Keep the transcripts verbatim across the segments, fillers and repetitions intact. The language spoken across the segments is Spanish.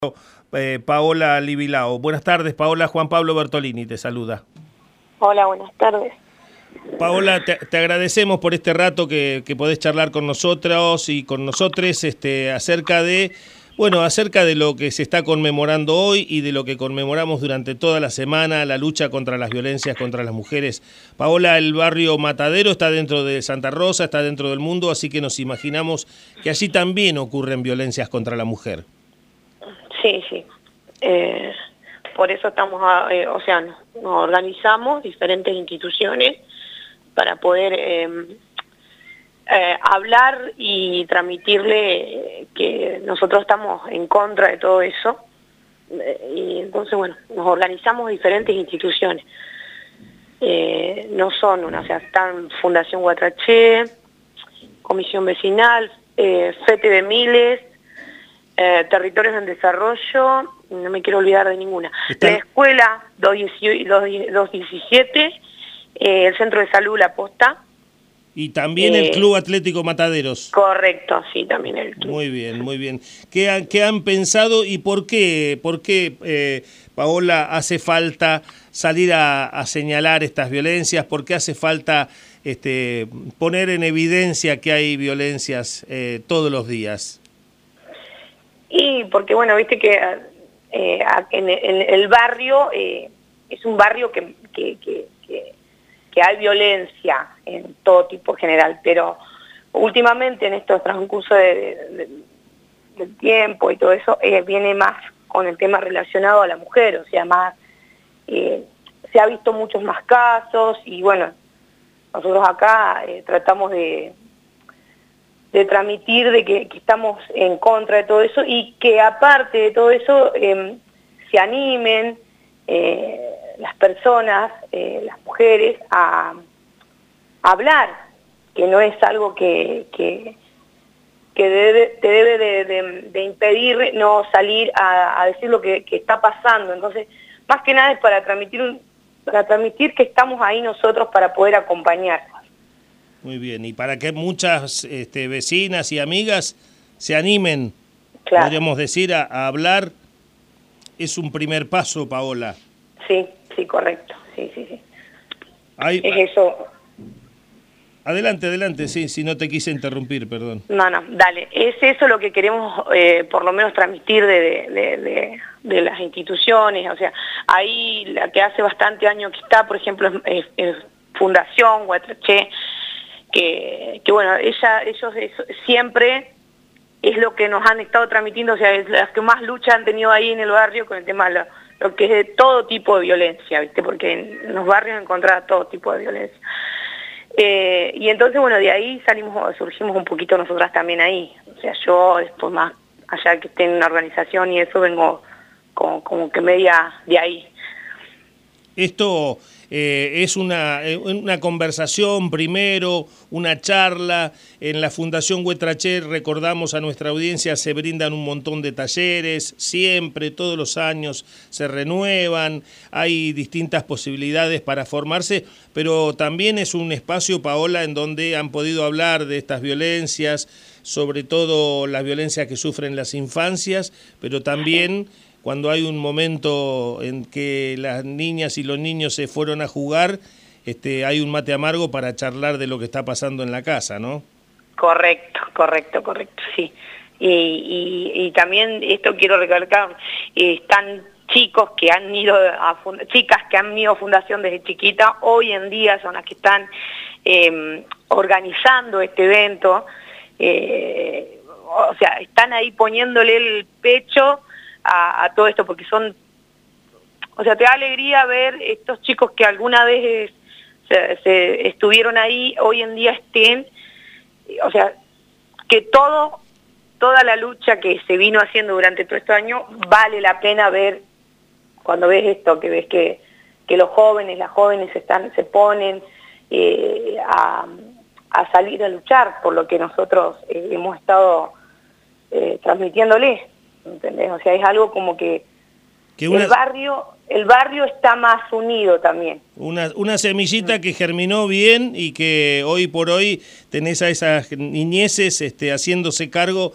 Eh, Paola Libilao. Buenas tardes, Paola. Juan Pablo Bertolini te saluda. Hola, buenas tardes. Paola, te, te agradecemos por este rato que, que podés charlar con nosotros y con nosotros este, acerca de, bueno, acerca de lo que se está conmemorando hoy y de lo que conmemoramos durante toda la semana, la lucha contra las violencias contra las mujeres. Paola, el barrio Matadero está dentro de Santa Rosa, está dentro del mundo, así que nos imaginamos que allí también ocurren violencias contra la mujer. Sí, sí. Eh, por eso estamos, a, eh, o sea, nos, nos organizamos diferentes instituciones para poder eh, eh, hablar y transmitirle que nosotros estamos en contra de todo eso. Eh, y entonces, bueno, nos organizamos diferentes instituciones. Eh, no son una, o sea, están Fundación Guatraché, Comisión Vecinal, eh, FETE de Miles, Eh, territorios en desarrollo, no me quiero olvidar de ninguna. Está... La escuela doscientos diecisiete, eh, el centro de salud La Posta. Y también eh, el Club Atlético Mataderos. Correcto, sí, también el club. Muy bien, muy bien. ¿Qué, han, qué han pensado y por qué, por qué eh, Paola, hace falta salir a, a señalar estas violencias? ¿Por qué hace falta este, poner en evidencia que hay violencias eh, todos los días? Y porque, bueno, viste que eh, en, en el barrio eh, es un barrio que, que, que, que, que hay violencia en todo tipo general, pero últimamente en estos transcurso de, de, del tiempo y todo eso, eh, viene más con el tema relacionado a la mujer, o sea, más eh, se ha visto muchos más casos y bueno, nosotros acá eh, tratamos de... de transmitir de que, que estamos en contra de todo eso y que aparte de todo eso eh, se animen eh, las personas, eh, las mujeres a, a hablar, que no es algo que, que, que debe, te debe de, de, de impedir no salir a, a decir lo que, que está pasando. Entonces, más que nada es para transmitir, un, para transmitir que estamos ahí nosotros para poder acompañar. Muy bien, y para que muchas este, vecinas y amigas se animen, claro, podríamos decir, a, a hablar, es un primer paso, Paola. Sí, sí, correcto, sí, sí, sí. Hay... Es eso. Adelante, adelante, sí, si no te quise interrumpir, perdón. No, no, dale, es eso lo que queremos eh, por lo menos transmitir de, de, de, de las instituciones, o sea, ahí la que hace bastante años que está, por ejemplo, es, es Fundación Guatraché, Que, que bueno, ella, ellos es, siempre es lo que nos han estado transmitiendo, o sea, es las que más lucha han tenido ahí en el barrio con el tema de lo, lo que es de todo tipo de violencia, ¿viste? Porque en los barrios encontrás todo tipo de violencia. Eh, y entonces, bueno, de ahí salimos, surgimos un poquito nosotras también ahí. O sea, yo después más allá que esté en una organización y eso, vengo como, como que media de ahí. Esto eh, es una, una conversación primero, una charla. En la Fundación Guatraché, recordamos a nuestra audiencia, se brindan un montón de talleres, siempre, todos los años se renuevan, hay distintas posibilidades para formarse, pero también es un espacio, Paola, en donde han podido hablar de estas violencias, sobre todo las violencias que sufren las infancias, pero también... cuando hay un momento en que las niñas y los niños se fueron a jugar, este, hay un mate amargo para charlar de lo que está pasando en la casa, ¿no? Correcto, correcto, correcto, sí. Y, y, y también esto quiero recalcar, eh, están chicos que han ido a chicas que han ido a Fundación desde chiquita, hoy en día son las que están eh, organizando este evento, eh, o sea, están ahí poniéndole el pecho A, a todo esto, porque son, o sea, te da alegría ver estos chicos que alguna vez se, se estuvieron ahí, hoy en día estén, o sea, que todo, toda la lucha que se vino haciendo durante todo este año, vale la pena ver, cuando ves esto, que ves que, que los jóvenes, las jóvenes están, se ponen eh, a, a salir a luchar por lo que nosotros eh, hemos estado eh, transmitiéndoles. ¿Entendés? O sea, es algo como que, que una, el barrio el barrio está más unido también. Una, una semillita mm. que germinó bien y que hoy por hoy tenés a esas niñeces este, haciéndose cargo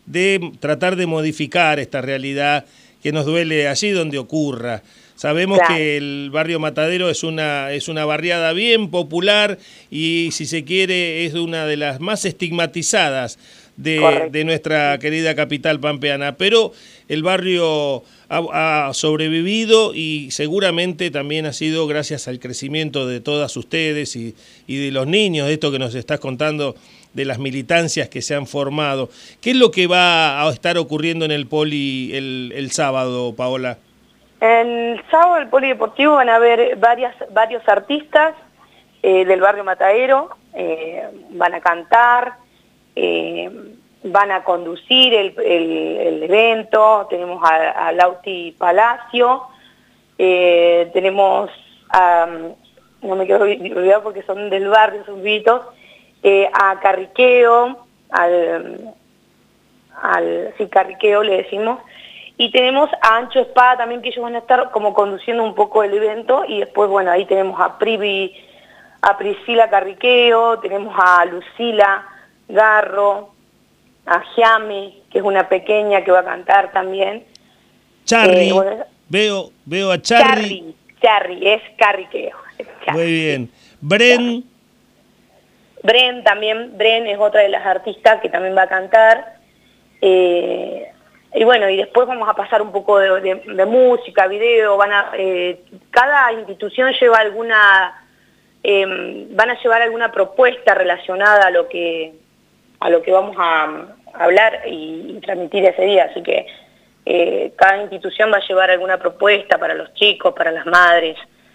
de tratar de modificar esta realidad que nos duele allí donde ocurra. Sabemos claro. que el barrio Matadero es una, es una barriada bien popular y, si se quiere, es una de las más estigmatizadas de, de nuestra querida capital pampeana. Pero el barrio ha, ha sobrevivido y seguramente también ha sido gracias al crecimiento de todas ustedes y, y de los niños, de esto que nos estás contando, de las militancias que se han formado. ¿Qué es lo que va a estar ocurriendo en el Poli el, el sábado, Paola? El sábado el Polideportivo van a haber varias, varios artistas eh, del barrio Matadero, eh, van a cantar, eh, van a conducir el, el, el evento. Tenemos a, a Lauti Palacio, eh, tenemos a, no me quiero olvidar porque son del barrio, son vitos, eh, a Carriqueo, al, al sí, Carriqueo le decimos. Y tenemos a Ancho Espada también, que ellos van a estar como conduciendo un poco el evento. Y después, bueno, ahí tenemos a Privi, a Priscila Carriqueo, tenemos a Lucila Garro, a Giami, que es una pequeña que va a cantar también. Charry, eh, bueno, veo, veo a Charry. Charry, Charry, es Carriqueo. Es Charry. Muy bien. Bren. Bren también, Bren es otra de las artistas que también va a cantar. Eh... Y bueno, y después vamos a pasar un poco de, de, de música, video, van a, eh, cada institución lleva alguna, eh, van a llevar alguna propuesta relacionada a lo que, a lo que vamos a, a hablar y, y transmitir ese día, así que eh, cada institución va a llevar alguna propuesta para los chicos, para las madres,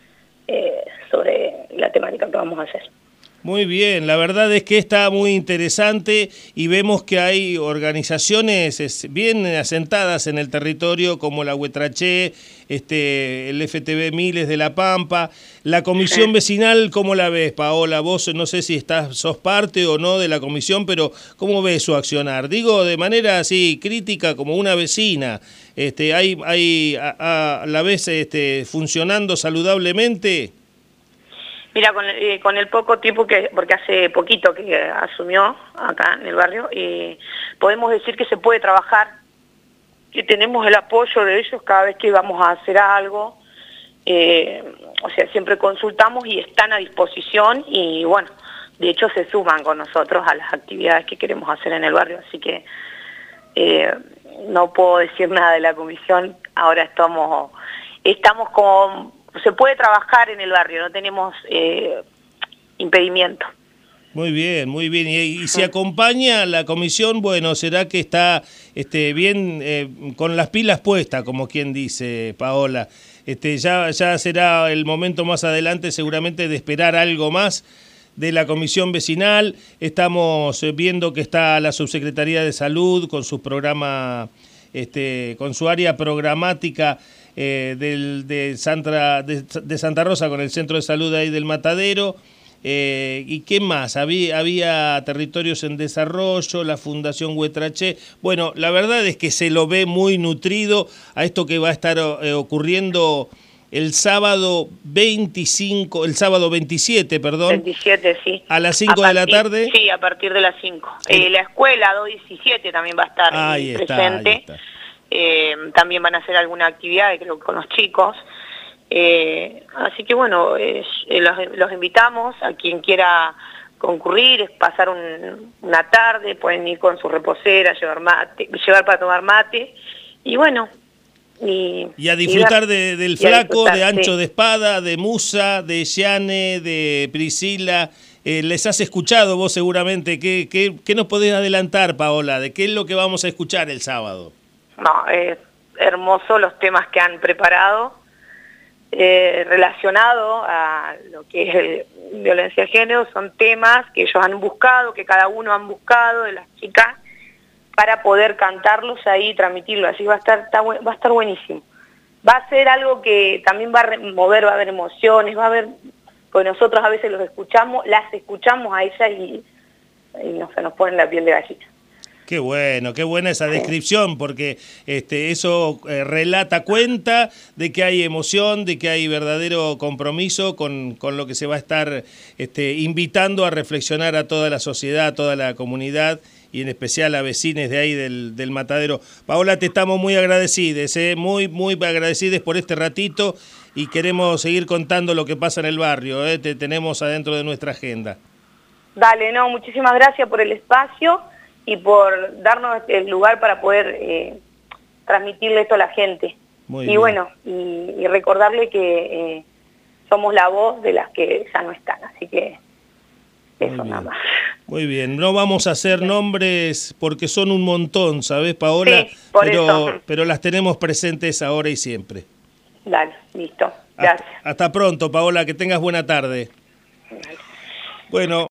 eh, sobre la temática que vamos a hacer. Muy bien, la verdad es que está muy interesante y vemos que hay organizaciones bien asentadas en el territorio como la Huetraché, este, el F T V Miles de La Pampa. La comisión vecinal, ¿cómo la ves, Paola? Vos no sé si estás, sos parte o no de la comisión, pero ¿cómo ves su accionar? Digo de manera así crítica como una vecina. Este, ¿hay, hay a, a la vez este, funcionando saludablemente? Mira, con, eh, con el poco tiempo que, porque hace poquito que asumió acá en el barrio, eh, podemos decir que se puede trabajar, que tenemos el apoyo de ellos cada vez que vamos a hacer algo, eh, o sea, siempre consultamos y están a disposición y bueno, de hecho se suman con nosotros a las actividades que queremos hacer en el barrio, así que eh, no puedo decir nada de la comisión, ahora estamos, estamos con... Se puede trabajar en el barrio, no tenemos eh, impedimento. Muy bien, muy bien. Y, y si acompaña la comisión, bueno, será que está este, bien eh, con las pilas puestas, como quien dice, Paola. Este, ya, ya será el momento más adelante seguramente de esperar algo más de la comisión vecinal. Estamos viendo que está la Subsecretaría de Salud con su programa, este, con su área programática eh, del, de, Santa, de, de Santa Rosa con el Centro de Salud ahí del Matadero. Eh, ¿Y qué más? Había, había territorios en desarrollo, la Fundación Huetraché. Bueno, la verdad es que se lo ve muy nutrido a esto que va a estar eh, ocurriendo el sábado veinticinco, el sábado veintisiete, perdón. veintisiete, sí. A las cinco de la tarde. Sí, a partir de las cinco. Eh, la escuela dos diecisiete también va a estar ahí presente. Está, ahí está. Eh, también van a hacer alguna actividad, creo que con los chicos. Eh, así que bueno, eh, los, los invitamos a quien quiera concurrir, pasar un, una tarde, pueden ir con su reposera, llevar mate, llevar para tomar mate, y bueno. Y, y a disfrutar y de, del Flaco, de Ancho sí. de Espada, de Musa, de Yane, de Priscila. Eh, les has escuchado vos seguramente. ¿Qué, qué, ¿Qué nos podés adelantar, Paola? ¿De qué es lo que vamos a escuchar el sábado? No, es hermoso los temas que han preparado. Eh, relacionado a lo que es el, violencia de género, son temas que ellos han buscado, que cada uno han buscado de las chicas, para poder cantarlos ahí y transmitirlos, así va a estar, está, va a estar buenísimo. Va a ser algo que también va a remover, va a haber emociones, va a haber, porque nosotros a veces los escuchamos, las escuchamos a ellas y, y no, se nos pone la piel de gallina. Qué bueno, qué buena esa descripción, porque este, eso eh, relata, cuenta de que hay emoción, de que hay verdadero compromiso con, con lo que se va a estar este, invitando a reflexionar a toda la sociedad, a toda la comunidad, y en especial a vecinos de ahí del, del Matadero. Paola, te estamos muy agradecidos, ¿eh? muy, muy agradecidos por este ratito y queremos seguir contando lo que pasa en el barrio, ¿eh? Te tenemos adentro de nuestra agenda. Dale, no, muchísimas gracias por el espacio y por darnos el lugar para poder eh, transmitirle esto a la gente. Muy y bien. bueno, y, y recordarle que eh, somos la voz de las que ya no están, así que eso Muy nada bien. más. Muy bien, no vamos a hacer nombres porque son un montón, ¿sabes, Paola? Sí, por pero, eso. pero las tenemos presentes ahora y siempre. Dale, listo, gracias. Hasta, hasta pronto, Paola, que tengas buena tarde. Dale. Bueno.